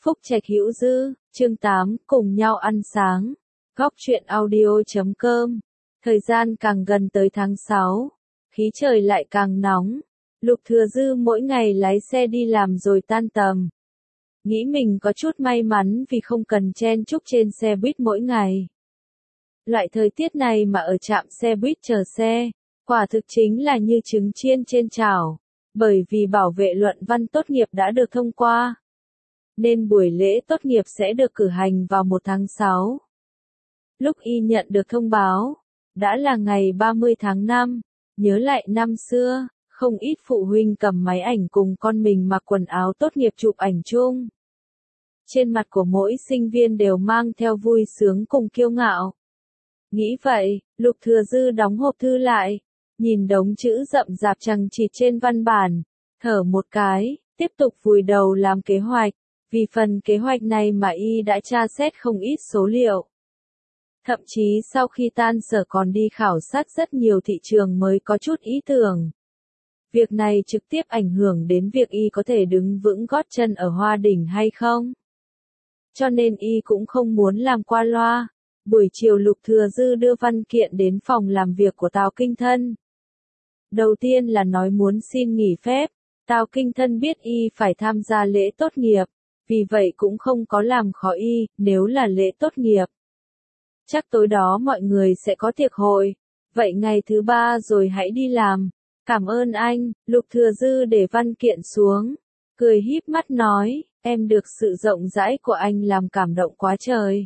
Phúc Trạch Hữu Dư, chương 8, cùng nhau ăn sáng. Góc truyện audio.com. Thời gian càng gần tới tháng 6, khí trời lại càng nóng. Lục Thừa Dư mỗi ngày lái xe đi làm rồi tan tầm. Nghĩ mình có chút may mắn vì không cần chen chúc trên xe buýt mỗi ngày. Loại thời tiết này mà ở trạm xe buýt chờ xe, quả thực chính là như trứng chiên trên chảo. Bởi vì bảo vệ luận văn tốt nghiệp đã được thông qua, nên buổi lễ tốt nghiệp sẽ được cử hành vào 1 tháng 6. Lúc y nhận được thông báo, đã là ngày 30 tháng 5, nhớ lại năm xưa, không ít phụ huynh cầm máy ảnh cùng con mình mặc quần áo tốt nghiệp chụp ảnh chung. Trên mặt của mỗi sinh viên đều mang theo vui sướng cùng kiêu ngạo. Nghĩ vậy, Lục Thừa Dư đóng hộp thư lại, nhìn đống chữ rậm rạp chằng chịt trên văn bản, thở một cái, tiếp tục vùi đầu làm kế hoạch. Vì phần kế hoạch này mà y đã tra xét không ít số liệu. Thậm chí sau khi tan sở còn đi khảo sát rất nhiều thị trường mới có chút ý tưởng. Việc này trực tiếp ảnh hưởng đến việc y có thể đứng vững gót chân ở Hoa Đỉnh hay không. Cho nên y cũng không muốn làm qua loa. Buổi chiều Lục Thừa Dư đưa văn kiện đến phòng làm việc của Tào Kinh Thân. Đầu tiên là nói muốn xin nghỉ phép. Tào Kinh Thân biết y phải tham gia lễ tốt nghiệp. Vì vậy cũng không có làm khó y, nếu là lễ tốt nghiệp. Chắc tối đó mọi người sẽ có tiệc hội, vậy ngày thứ 3 rồi hãy đi làm. Cảm ơn anh. Lục Thừa Dư để văn kiện xuống, cười híp mắt nói, em được sự rộng rãi của anh làm cảm động quá trời.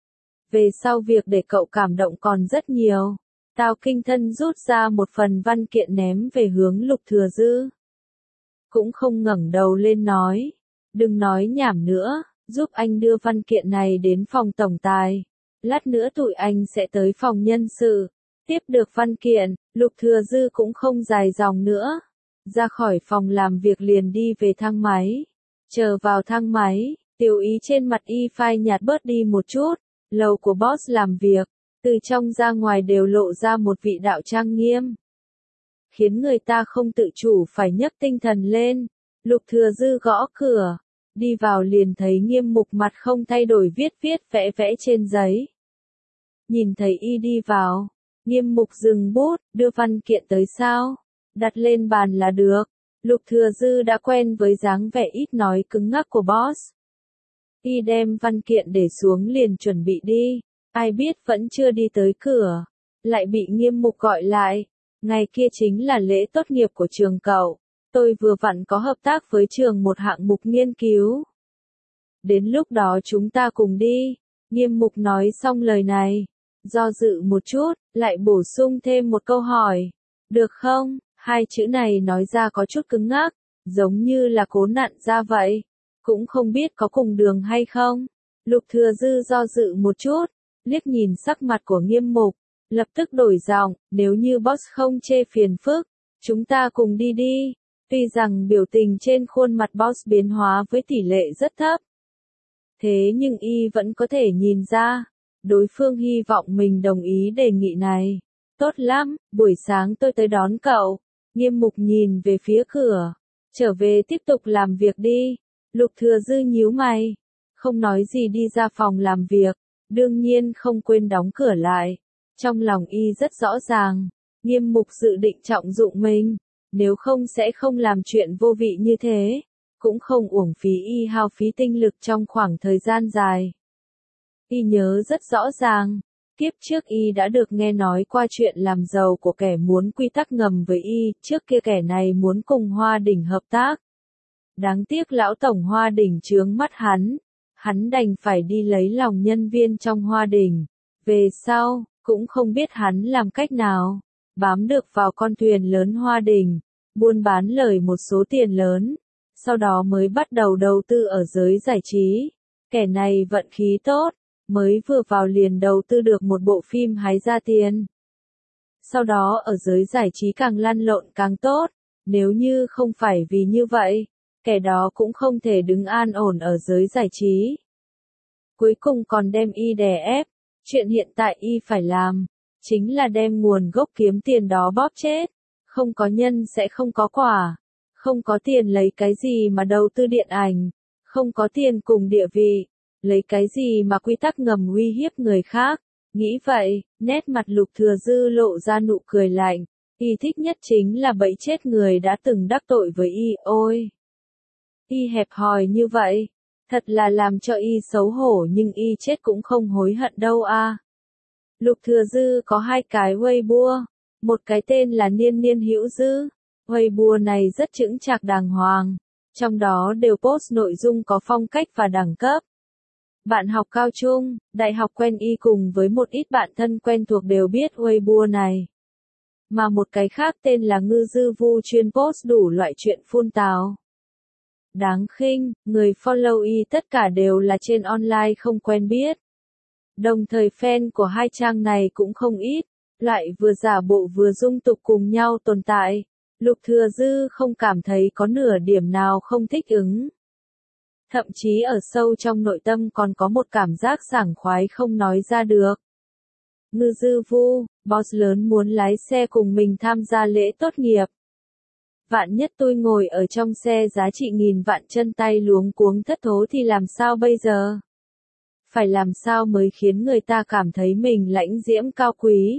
Về sau việc để cậu cảm động còn rất nhiều. Tào Kinh Thân rút ra một phần văn kiện ném về hướng Lục Thừa Dư. Cũng không ngẩng đầu lên nói. Đừng nói nhảm nữa, giúp anh đưa văn kiện này đến phòng tổng tài. Lát nữa tụi anh sẽ tới phòng nhân sự. Tiếp được văn kiện, Lục Thừa Dư cũng không dài dòng nữa. Ra khỏi phòng làm việc liền đi về thang máy. Chờ vào thang máy, tiểu ý trên mặt y phai nhạt bớt đi một chút. Lầu của boss làm việc, từ trong ra ngoài đều lộ ra một vị đạo trang nghiêm. Khiến người ta không tự chủ phải nhấc tinh thần lên. Lục Thừa Dư gõ cửa. Đi vào liền thấy Nghiêm Mục mặt không thay đổi viết vẽ vẽ trên giấy. Nhìn thấy y đi vào, Nghiêm Mục dừng bút, đưa văn kiện tới sao? Đặt lên bàn là được. Lục Thừa Dư đã quen với dáng vẻ ít nói cứng ngắc của boss. Y đem văn kiện để xuống liền chuẩn bị đi, ai biết vẫn chưa đi tới cửa, lại bị Nghiêm Mục gọi lại. Ngày kia chính là lễ tốt nghiệp của trường cậu. Tôi vừa vặn có hợp tác với trường một hạng mục nghiên cứu. Đến lúc đó chúng ta cùng đi. Nghiêm Mục nói xong lời này, do dự một chút, lại bổ sung thêm một câu hỏi. Được không? Hai chữ này nói ra có chút cứng ngắc, giống như là cố nặn ra vậy. Cũng không biết có cùng đường hay không. Lục Thừa Dư do dự một chút, liếc nhìn sắc mặt của Nghiêm Mục, lập tức đổi giọng, nếu như boss không chê phiền phức, chúng ta cùng đi đi. Tuy rằng biểu tình trên khuôn mặt boss biến hóa với tỷ lệ rất thấp. Thế nhưng y vẫn có thể nhìn ra, đối phương hy vọng mình đồng ý đề nghị này. Tốt lắm, buổi sáng tôi tới đón cậu. Nghiêm Mục nhìn về phía cửa. Trở về tiếp tục làm việc đi. Lục Thừa Dư nhíu mày. Không nói gì đi ra phòng làm việc. Đương nhiên không quên đóng cửa lại. Trong lòng y rất rõ ràng. Nghiêm Mục dự định trọng dụng mình. Nếu không sẽ không làm chuyện vô vị như thế, cũng không uổng phí y hao phí tinh lực trong khoảng thời gian dài. Y nhớ rất rõ ràng, kiếp trước y đã được nghe nói qua chuyện làm giàu của kẻ muốn quy tắc ngầm với y, trước kia kẻ này muốn cùng Hoa Đỉnh hợp tác. Đáng tiếc lão tổng Hoa Đỉnh chướng mắt hắn đành phải đi lấy lòng nhân viên trong Hoa Đỉnh. Về sau, cũng không biết hắn làm cách nào, bám được vào con thuyền lớn Hoa Đỉnh, buôn bán lời một số tiền lớn, sau đó mới bắt đầu đầu tư ở giới giải trí. Kẻ này vận khí tốt, mới vừa vào liền đầu tư được một bộ phim hái ra tiền. Sau đó ở giới giải trí càng lăn lộn càng tốt, nếu như không phải vì như vậy, kẻ đó cũng không thể đứng an ổn ở giới giải trí. Cuối cùng còn đem y đè ép, chuyện hiện tại y phải làm, chính là đem nguồn gốc kiếm tiền đó bóp chết. Không có nhân sẽ không có quả. Không có tiền lấy cái gì mà đầu tư điện ảnh. Không có tiền cùng địa vị, lấy cái gì mà quy tắc ngầm uy hiếp người khác. Nghĩ vậy, nét mặt Lục Thừa Dư lộ ra nụ cười lạnh. Y thích nhất chính là bẫy chết người đã từng đắc tội với y, ôi. Y hẹp hòi như vậy, thật là làm cho y xấu hổ, nhưng y chết cũng không hối hận đâu a. Lục Thừa Dư có 2 cái Weibo, một cái tên là Niên Niên Hữu Dư. Weibo này rất chững chạc đàng hoàng, trong đó đều post nội dung có phong cách và đẳng cấp. Bạn học cao trung, đại học quen y cùng với một ít bạn thân quen thuộc đều biết Weibo này. Mà một cái khác tên là Ngư Dư Vu chuyên post đủ loại chuyện phun tào. Đáng khinh, người follow y tất cả đều là trên online không quen biết. Đồng thời fan của 2 trang này cũng không ít, lại vừa giả bộ vừa dung tục cùng nhau tồn tại. Lục Thừa Dư không cảm thấy có nửa điểm nào không thích ứng. Thậm chí ở sâu trong nội tâm còn có một cảm giác sảng khoái không nói ra được. Ngư Dư Vu, boss lớn muốn lái xe cùng mình tham gia lễ tốt nghiệp. Vạn nhất tôi ngồi ở trong xe giá trị nghìn vạn chân tay luống cuống thất thố thì làm sao bây giờ? Phải làm sao mới khiến người ta cảm thấy mình lãnh diễm cao quý?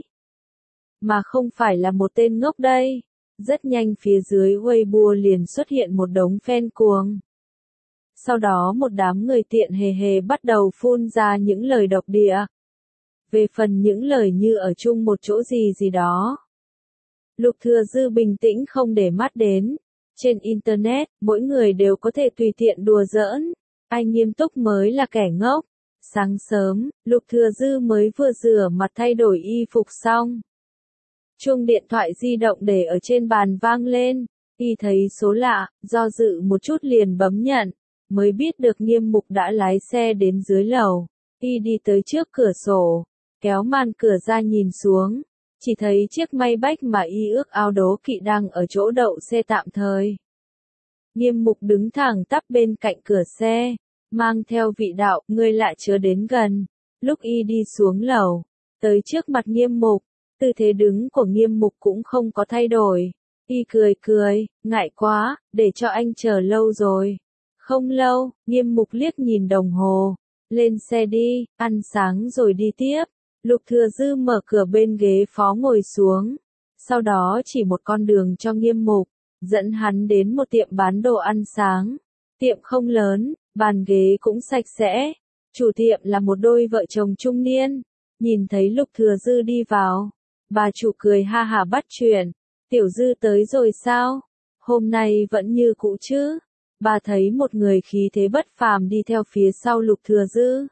Mà không phải là một tên ngốc đây. Rất nhanh phía dưới Weibo liền xuất hiện một đống fan cuồng. Sau đó một đám người tiện hề hề bắt đầu phun ra những lời độc địa. Về phần những lời như ở chung một chỗ gì gì đó. Lục Thừa Dư bình tĩnh không để mắt đến. Trên Internet, mỗi người đều có thể tùy tiện đùa giỡn. Ai nghiêm túc mới là kẻ ngốc. Sáng sớm, Lục Thừa Dư mới vừa rửa mặt thay đổi y phục xong. Chuông điện thoại di động để ở trên bàn vang lên. Y thấy số lạ, do dự một chút liền bấm nhận. Mới biết được Nghiêm Mục đã lái xe đến dưới lầu. Y đi tới trước cửa sổ, kéo màn cửa ra nhìn xuống. Chỉ thấy chiếc Maybach mà y ước ao đố kỵ đang ở chỗ đậu xe tạm thời. Nghiêm Mục đứng thẳng tắp bên cạnh cửa xe, mang theo vị đạo, người lạ chớ đến gần. Lúc y đi xuống lầu, tới trước mặt Nghiêm Mục, tư thế đứng của Nghiêm Mục cũng không có thay đổi. Y cười cười, ngại quá, để cho anh chờ lâu rồi. Không lâu, Nghiêm Mục liếc nhìn đồng hồ. Lên xe đi, ăn sáng rồi đi tiếp. Lục Thừa Dư mở cửa bên ghế phó ngồi xuống. Sau đó chỉ một con đường cho Nghiêm Mục, dẫn hắn đến một tiệm bán đồ ăn sáng. Tiệm không lớn, bàn ghế cũng sạch sẽ. Chủ tiệm là một đôi vợ chồng trung niên. Nhìn thấy Lục Thừa Dư đi vào, bà chủ cười ha hả bắt chuyện. Tiểu Dư tới rồi sao? Hôm nay vẫn như cũ chứ? Bà thấy một người khí thế bất phàm đi theo phía sau Lục Thừa Dư.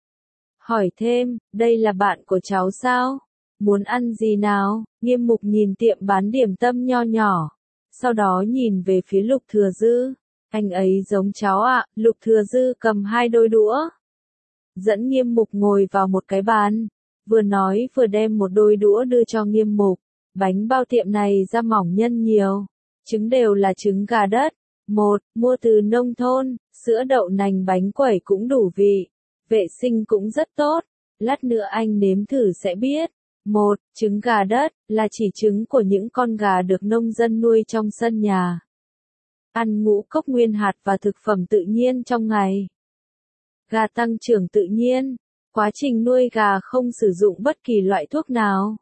Hỏi thêm, đây là bạn của cháu sao? Muốn ăn gì nào? Nghiêm Mục nhìn tiệm bán điểm tâm nho nhỏ. Sau đó nhìn về phía Lục Thừa Dư. Anh ấy giống cháu ạ. Lục Thừa Dư cầm 2 đôi đũa. Dẫn Nghiêm Mục ngồi vào một cái bàn. Vừa nói vừa đem một đôi đũa đưa cho Nghiêm Mục. Bánh bao tiệm này ra mỏng nhân nhiều. Trứng đều là trứng gà đất. Mua từ nông thôn. Sữa đậu nành bánh quẩy cũng đủ vị. Vệ sinh cũng rất tốt. Lát nữa anh nếm thử sẽ biết. Trứng gà đất, là chỉ trứng của những con gà được nông dân nuôi trong sân nhà. Ăn ngũ cốc nguyên hạt và thực phẩm tự nhiên trong ngày. Gà tăng trưởng tự nhiên. Quá trình nuôi gà không sử dụng bất kỳ loại thuốc nào.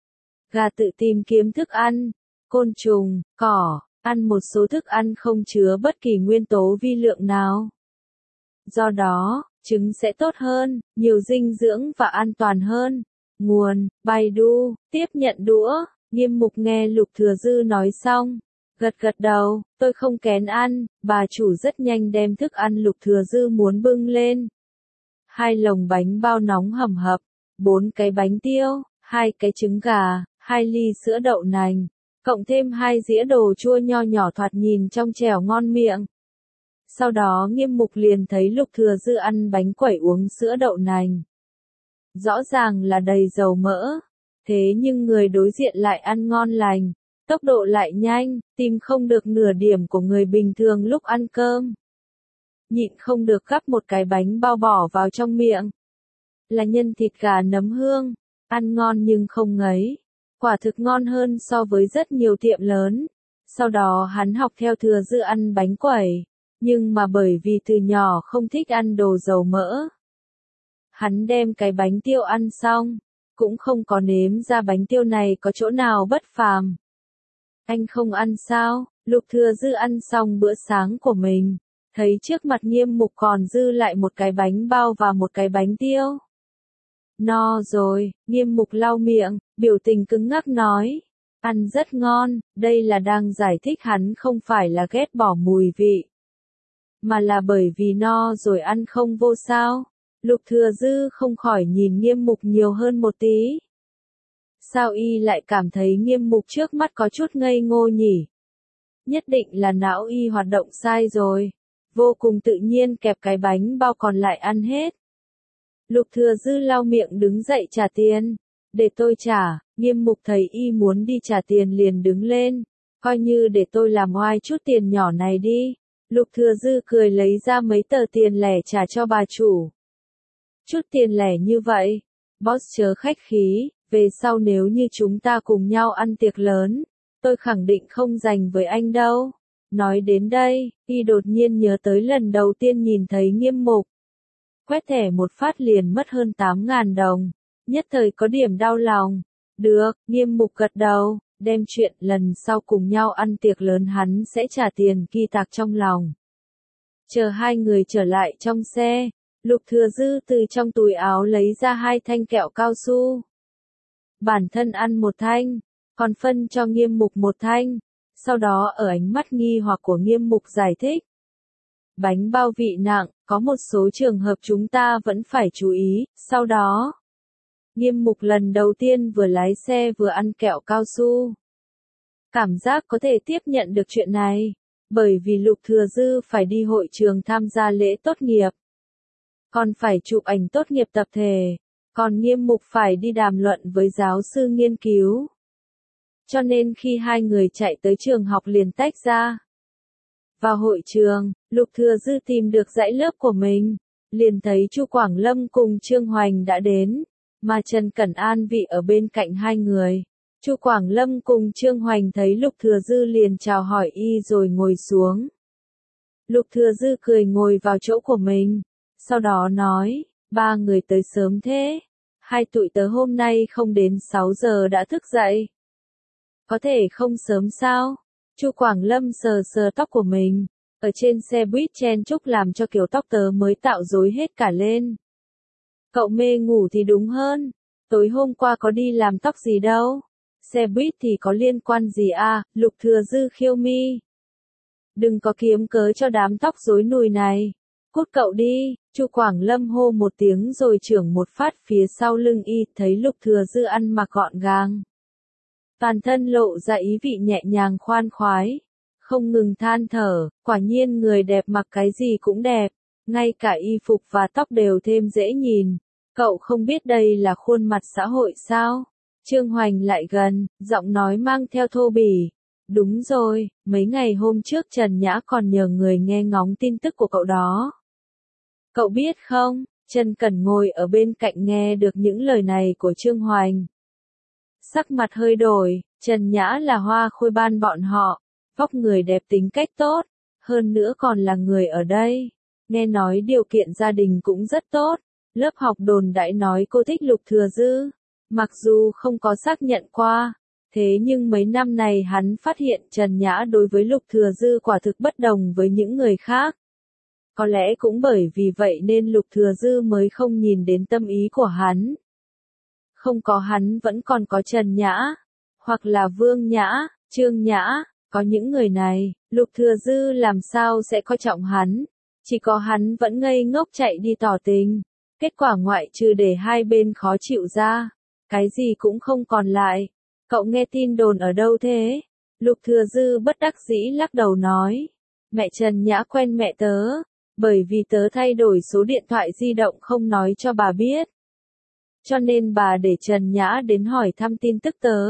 Gà tự tìm kiếm thức ăn, côn trùng, cỏ, ăn một số thức ăn không chứa bất kỳ nguyên tố vi lượng nào. Do đó, trứng sẽ tốt hơn, nhiều dinh dưỡng và an toàn hơn. Nguồn, Baidu, tiếp nhận đũa. Nghiêm Mục nghe Lục Thừa Dư nói xong, gật gật đầu, tôi không kén ăn. Bà chủ rất nhanh đem thức ăn Lục Thừa Dư muốn bưng lên. 2 lồng bánh bao nóng hầm hập, 4 cái bánh tiêu, 2 cái trứng gà, 2 ly sữa đậu nành, cộng thêm 2 dĩa đồ chua nho nhỏ thoạt nhìn trong trẻo ngon miệng. Sau đó Nghiêm Mục liền thấy Lục Thừa Dư ăn bánh quẩy uống sữa đậu nành. Rõ ràng là đầy dầu mỡ, thế nhưng người đối diện lại ăn ngon lành, tốc độ lại nhanh, tìm không được nửa điểm của người bình thường lúc ăn cơm. Nhịn không được gắp một cái bánh bao bỏ vào trong miệng. Là nhân thịt gà nấm hương, ăn ngon nhưng không ngấy, quả thực ngon hơn so với rất nhiều tiệm lớn. Sau đó hắn học theo Thừa Dư ăn bánh quẩy, Nhưng mà bởi vì từ nhỏ không thích ăn đồ dầu mỡ. Hắn đem cái bánh tiêu ăn xong, cũng không có nếm ra bánh tiêu này có chỗ nào bất phàm. Anh không ăn sao? Lục Thừa Dư ăn xong bữa sáng của mình, thấy trước mặt Nghiêm Mục còn dư lại một cái bánh bao và một cái bánh tiêu. No rồi, Nghiêm Mục lau miệng, biểu tình cứng ngắc nói. Ăn rất ngon, đây là đang giải thích hắn không phải là ghét bỏ mùi vị. Mà là bởi vì no rồi ăn không vô sao. Lục Thừa Dư không khỏi nhìn Nghiêm Mục nhiều hơn một tí. Sao y lại cảm thấy Nghiêm Mục trước mắt có chút ngây ngô nhỉ? Nhất định là não y hoạt động sai rồi. Vô cùng tự nhiên kẹp cái bánh bao còn lại ăn hết. Lục Thừa Dư lau miệng đứng dậy trả tiền. Để tôi trả. Nghiêm Mục thấy y muốn đi trả tiền liền đứng lên. Coi như để tôi làm oai chút tiền nhỏ này đi. Lục Thừa Dư cười lấy ra mấy tờ tiền lẻ trả cho bà chủ. Chút tiền lẻ như vậy. Boss chớ khách khí. Về sau nếu như chúng ta cùng nhau ăn tiệc lớn, tôi khẳng định không dành với anh đâu. Nói đến đây, y đột nhiên nhớ tới lần đầu tiên nhìn thấy Nghiêm Mục. Quét thẻ một phát liền mất hơn 8.000 đồng. Nhất thời có điểm đau lòng. Được, Nghiêm Mục gật đầu, đem chuyện lần sau cùng nhau ăn tiệc lớn hắn sẽ trả tiền ghi tạc trong lòng. Chờ hai người trở lại trong xe, Lục Thừa Dư từ trong túi áo lấy ra 2 thanh kẹo cao su. Bản thân ăn một thanh, còn phân cho Nghiêm Mục một thanh, sau đó ở ánh mắt nghi hoặc của Nghiêm Mục giải thích. Bánh bao vị nặng, có một số trường hợp chúng ta vẫn phải chú ý, sau đó. Nghiêm Mục lần đầu tiên vừa lái xe vừa ăn kẹo cao su. Cảm giác có thể tiếp nhận được chuyện này, bởi vì Lục Thừa Dư phải đi hội trường tham gia lễ tốt nghiệp. Còn phải chụp ảnh tốt nghiệp tập thể. Còn Nghiêm Mục phải đi đàm luận với giáo sư nghiên cứu. Cho nên khi hai người chạy tới trường học liền tách ra. Vào hội trường, Lục Thừa Dư tìm được dãy lớp của mình, liền thấy Chu Quảng Lâm cùng Trương Hoành đã đến, mà Trần Cẩn An vị ở bên cạnh hai người. Chu Quảng Lâm cùng Trương Hoành thấy Lục Thừa Dư liền chào hỏi y rồi ngồi xuống. Lục Thừa Dư cười ngồi vào chỗ của mình, sau đó nói, ba người tới sớm thế. Hai tụi tớ hôm nay không đến 6 giờ đã thức dậy. Có thể không sớm sao? Chu Quảng Lâm sờ sờ tóc của mình, ở trên xe buýt chen chúc làm cho kiểu tóc tớ mới tạo rối hết cả lên. Cậu mê ngủ thì đúng hơn, tối hôm qua có đi làm tóc gì đâu. Xe buýt thì có liên quan gì à? Lục Thừa Dư khiêu mi. Đừng có kiếm cớ cho đám tóc rối nùi này. Cút cậu đi, Chu Quảng Lâm hô một tiếng rồi chưởng một phát phía sau lưng y, thấy Lục Thừa Dư ăn mặc gọn gàng. Toàn thân lộ ra ý vị nhẹ nhàng khoan khoái, không ngừng than thở, quả nhiên người đẹp mặc cái gì cũng đẹp, ngay cả y phục và tóc đều thêm dễ nhìn. Cậu không biết đây là khuôn mặt xã hội sao? Trương Hoành lại gần, giọng nói mang theo thô bỉ. Đúng rồi, mấy ngày hôm trước Trần Nhã còn nhờ người nghe ngóng tin tức của cậu đó. Cậu biết không, Trần Cẩn ngồi ở bên cạnh nghe được những lời này của Trương Hoành. Sắc mặt hơi đổi, Trần Nhã là hoa khôi ban bọn họ, vóc người đẹp tính cách tốt, hơn nữa còn là người ở đây. Nghe nói điều kiện gia đình cũng rất tốt, lớp học đồn đại nói cô thích Lục Thừa Dư, mặc dù không có xác nhận qua. Thế nhưng mấy năm này hắn phát hiện Trần Nhã đối với Lục Thừa Dư quả thực bất đồng với những người khác. Có lẽ cũng bởi vì vậy nên Lục Thừa Dư mới không nhìn đến tâm ý của hắn. Không có hắn vẫn còn có Trần Nhã, hoặc là Vương Nhã, Trương Nhã, có những người này, Lục Thừa Dư làm sao sẽ coi trọng hắn. Chỉ có hắn vẫn ngây ngốc chạy đi tỏ tình. Kết quả ngoại trừ để hai bên khó chịu ra, cái gì cũng không còn lại. Cậu nghe tin đồn ở đâu thế? Lục Thừa Dư bất đắc dĩ lắc đầu nói. Mẹ Trần Nhã quen mẹ tớ, bởi vì tớ thay đổi số điện thoại di động không nói cho bà biết. Cho nên bà để Trần Nhã đến hỏi thăm tin tức tớ.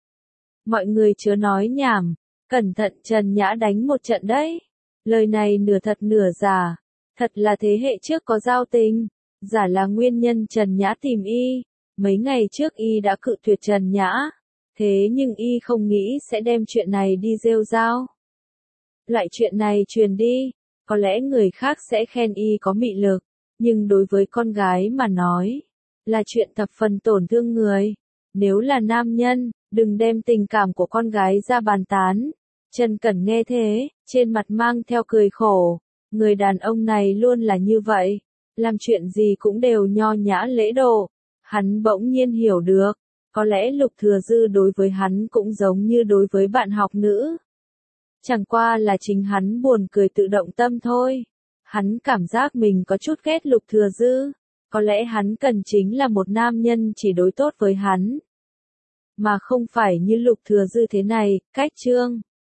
Mọi người chớ nói nhảm, cẩn thận Trần Nhã đánh một trận đấy. Lời này nửa thật nửa giả, thật là thế hệ trước có giao tình, giả là nguyên nhân Trần Nhã tìm y. Mấy ngày trước y đã cự tuyệt Trần Nhã, thế nhưng y không nghĩ sẽ đem chuyện này đi rêu rao. Loại chuyện này truyền đi, Có lẽ người khác sẽ khen y có mị lực, nhưng đối với con gái mà nói, là chuyện thập phần tổn thương người. Nếu là nam nhân, đừng đem tình cảm của con gái ra bàn tán. Trần Cẩn nghe thế, trên mặt mang theo cười khổ. Người đàn ông này luôn là như vậy, làm chuyện gì cũng đều nho nhã lễ độ. Hắn bỗng nhiên hiểu được, có lẽ Lục Thừa Dư đối với hắn cũng giống như đối với bạn học nữ. Chẳng qua là chính hắn buồn cười tự động tâm thôi. Hắn cảm giác mình có chút ghét Lục Thừa Dư. Có lẽ hắn cần chính là một nam nhân chỉ đối tốt với hắn, mà không phải như Lục Thừa Dư thế này, cách chương.